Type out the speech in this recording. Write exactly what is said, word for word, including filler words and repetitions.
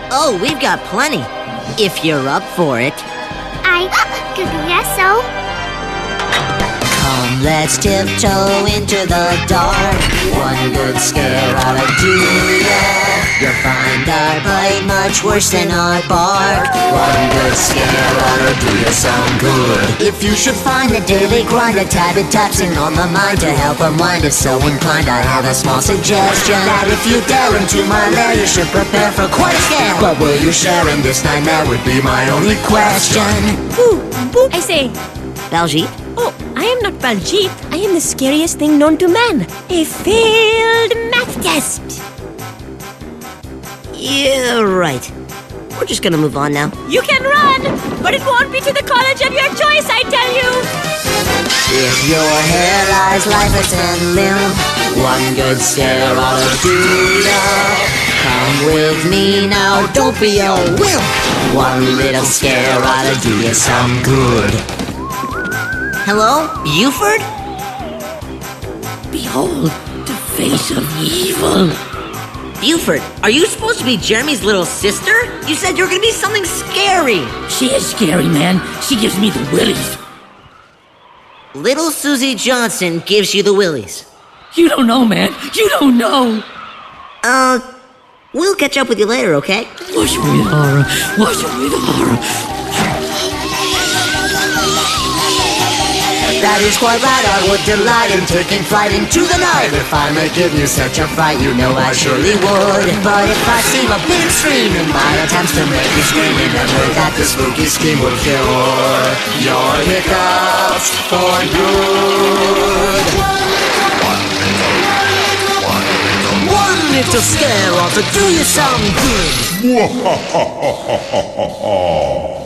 Oh, we've got plenty, if you're up for it. I guess so. Come, let's tiptoe into the dark. One good scare ought to do ya. You'll find our bite much worse than our bark. One good scare ought to do you some good. If you should find the daily grind, a tad bit taxing on the mind to help unwind, if so inclined, I have a small suggestion. That if you dare into my lair, you should prepare for quite a scare. But will you share in this nightmare would be my only question. Boo, boo, I say. Baljeet? Oh, I am not Baljeet. I am the scariest thing known to man. A failed math test. Yeah, right. We're just gonna move on now. You can run, but it won't be to the college of your choice, I tell you. If your hair lies lifeless and limp, one good scare ought to do ya. Come with me now, don't be a wimp. One little scare ought to do you some good. Hello, Buford? Behold, the face of evil. Buford, are you supposed to be Jeremy's little sister? You said you were gonna be something scary. She is scary, man. She gives me the willies. Little Susie Johnson gives you the willies. You don't know, man. You don't know. Uh, we'll catch up with you later, okay? Wash away the horror. Wash away the horror. That is quite right, I would delight in taking flight into the night. If I may give you such a fright, you know I surely would. But if I seem a bit extreme in my attempts to make you scream, remember that the spooky scheme will cure your hiccups for good. One little scare ought to do you some good.